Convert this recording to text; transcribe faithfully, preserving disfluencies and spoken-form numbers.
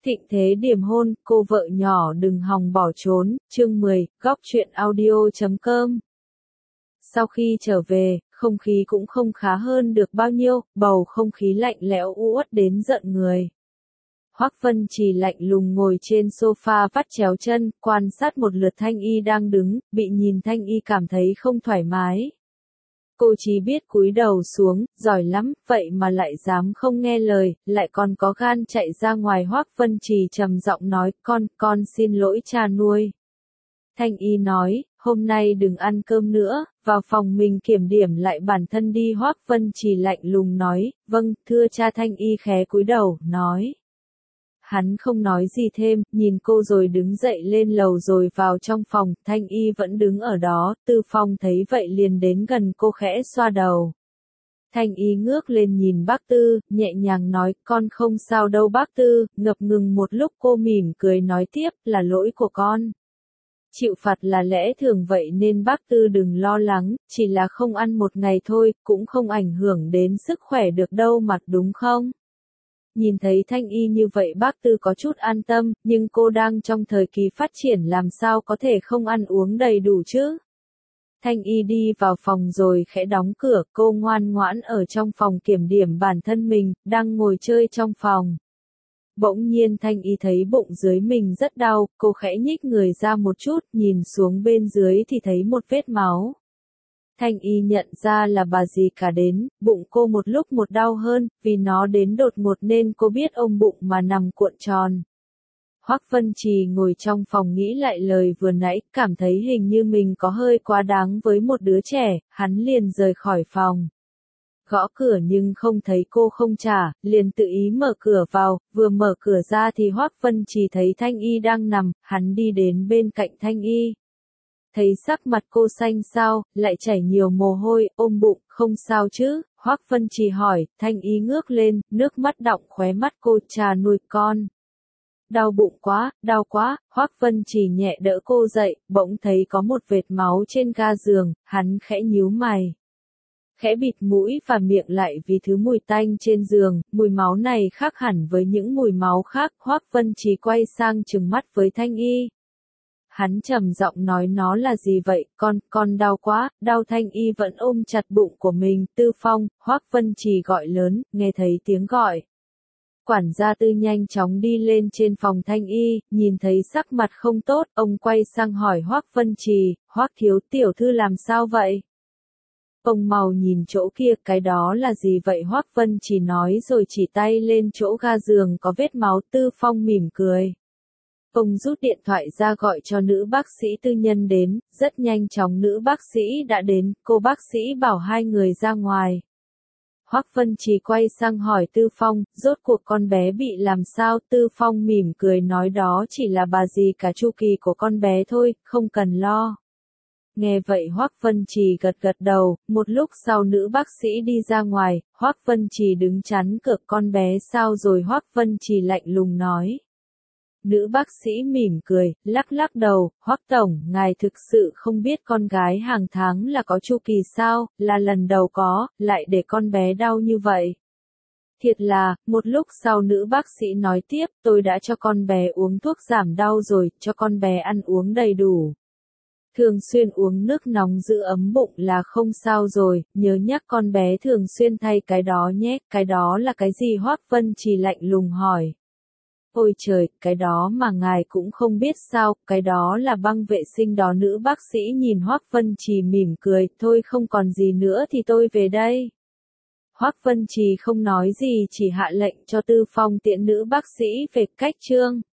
Thịnh thế điểm hôn, cô vợ nhỏ đừng hòng bỏ trốn, chương mười, góc truyện audio chấm com. Sau khi trở về, không khí cũng không khá hơn được bao nhiêu, bầu không khí lạnh lẽo uất đến giận người. Hoắc Vân Trì lạnh lùng ngồi trên sofa vắt chéo chân, quan sát một lượt Thanh Y đang đứng, bị nhìn Thanh Y cảm thấy không thoải mái. Cô chỉ biết cúi đầu xuống, giỏi lắm, vậy mà lại dám không nghe lời, lại còn có gan chạy ra ngoài. Hoắc Vân Trì trầm giọng nói, con, con xin lỗi cha nuôi. Thanh Y nói, hôm nay đừng ăn cơm nữa, vào phòng mình kiểm điểm lại bản thân đi. Hoắc Vân Trì lạnh lùng nói, vâng, thưa cha. Thanh Y khé cúi đầu, nói. Hắn không nói gì thêm, nhìn cô rồi đứng dậy lên lầu rồi vào trong phòng. Thanh Y vẫn đứng ở đó, Tư Phong thấy vậy liền đến gần cô khẽ xoa đầu. Thanh Y ngước lên nhìn bác Tư, nhẹ nhàng nói, con không sao đâu bác Tư. Ngập ngừng một lúc cô mỉm cười nói tiếp, là lỗi của con. Chịu phạt là lẽ thường vậy nên bác Tư đừng lo lắng, chỉ là không ăn một ngày thôi, cũng không ảnh hưởng đến sức khỏe được đâu mà, đúng không? Nhìn thấy Thanh Y như vậy bác Tư có chút an tâm, nhưng cô đang trong thời kỳ phát triển làm sao có thể không ăn uống đầy đủ chứ? Thanh Y đi vào phòng rồi khẽ đóng cửa, cô ngoan ngoãn ở trong phòng kiểm điểm bản thân mình, đang ngồi chơi trong phòng. Bỗng nhiên Thanh Y thấy bụng dưới mình rất đau, cô khẽ nhích người ra một chút, nhìn xuống bên dưới thì thấy một vết máu. Thanh Y nhận ra là bà dì cả đến, bụng cô một lúc một đau hơn, vì nó đến đột ngột nên cô biết ôm bụng mà nằm cuộn tròn. Hoắc Vân Trì ngồi trong phòng nghĩ lại lời vừa nãy, cảm thấy hình như mình có hơi quá đáng với một đứa trẻ, hắn liền rời khỏi phòng. Gõ cửa nhưng không thấy cô không trả, liền tự ý mở cửa vào, vừa mở cửa ra thì Hoắc Vân Trì thấy Thanh Y đang nằm, hắn đi đến bên cạnh Thanh Y. Thấy sắc mặt cô xanh xao, lại chảy nhiều mồ hôi, ôm bụng, không sao chứ? Hoắc Vân Trì hỏi. Thanh Y ngước lên, nước mắt đọng khóe mắt cô, cha nuôi con. Đau bụng quá, đau quá. Hoắc Vân Trì nhẹ đỡ cô dậy, bỗng thấy có một vệt máu trên ga giường, hắn khẽ nhíu mày. Khẽ bịt mũi và miệng lại vì thứ mùi tanh trên giường, mùi máu này khác hẳn với những mùi máu khác. Hoắc Vân Trì quay sang trừng mắt với Thanh Y. Hắn trầm giọng nói, nó là gì vậy, con, con đau quá, đau. Thanh Y vẫn ôm chặt bụng của mình. Tư Phong, Hoắc Vân Trì gọi lớn, nghe thấy tiếng gọi. Quản gia Tư nhanh chóng đi lên trên phòng Thanh Y, nhìn thấy sắc mặt không tốt, ông quay sang hỏi Hoắc Vân Trì, Hoắc thiếu tiểu thư làm sao vậy? Ông mau nhìn chỗ kia, cái đó là gì vậy? Hoắc Vân Trì nói rồi chỉ tay lên chỗ ga giường có vết máu. Tư Phong mỉm cười. Ông rút điện thoại ra gọi cho nữ bác sĩ tư nhân đến, rất nhanh chóng nữ bác sĩ đã đến, cô bác sĩ bảo hai người ra ngoài. Hoắc Vân Trì quay sang hỏi Tư Phong, rốt cuộc con bé bị làm sao? Tư Phong mỉm cười nói đó chỉ là bà dì cả chu kỳ của con bé thôi, không cần lo. Nghe vậy Hoắc Vân Trì gật gật đầu, một lúc sau nữ bác sĩ đi ra ngoài, Hoắc Vân Trì đứng chắn cửa. Con bé sao rồi? Hoắc Vân Trì lạnh lùng nói. Nữ bác sĩ mỉm cười, lắc lắc đầu, Hoắc tổng, ngài thực sự không biết con gái hàng tháng là có chu kỳ sao, là lần đầu có, lại để con bé đau như vậy. Thiệt là, một lúc sau nữ bác sĩ nói tiếp, tôi đã cho con bé uống thuốc giảm đau rồi, cho con bé ăn uống đầy đủ. Thường xuyên uống nước nóng giữ ấm bụng là không sao rồi, nhớ nhắc con bé thường xuyên thay cái đó nhé. Cái đó là cái gì? Hoắc Vân Trì lạnh lùng hỏi. Ôi trời, cái đó mà ngài cũng không biết sao? Cái đó là băng vệ sinh đó. Nữ bác sĩ nhìn Hoắc Vân Trì mỉm cười, thôi không còn gì nữa thì tôi về đây. Hoắc Vân Trì không nói gì, chỉ hạ lệnh cho Tư Phong tiễn nữ bác sĩ về. Cách chương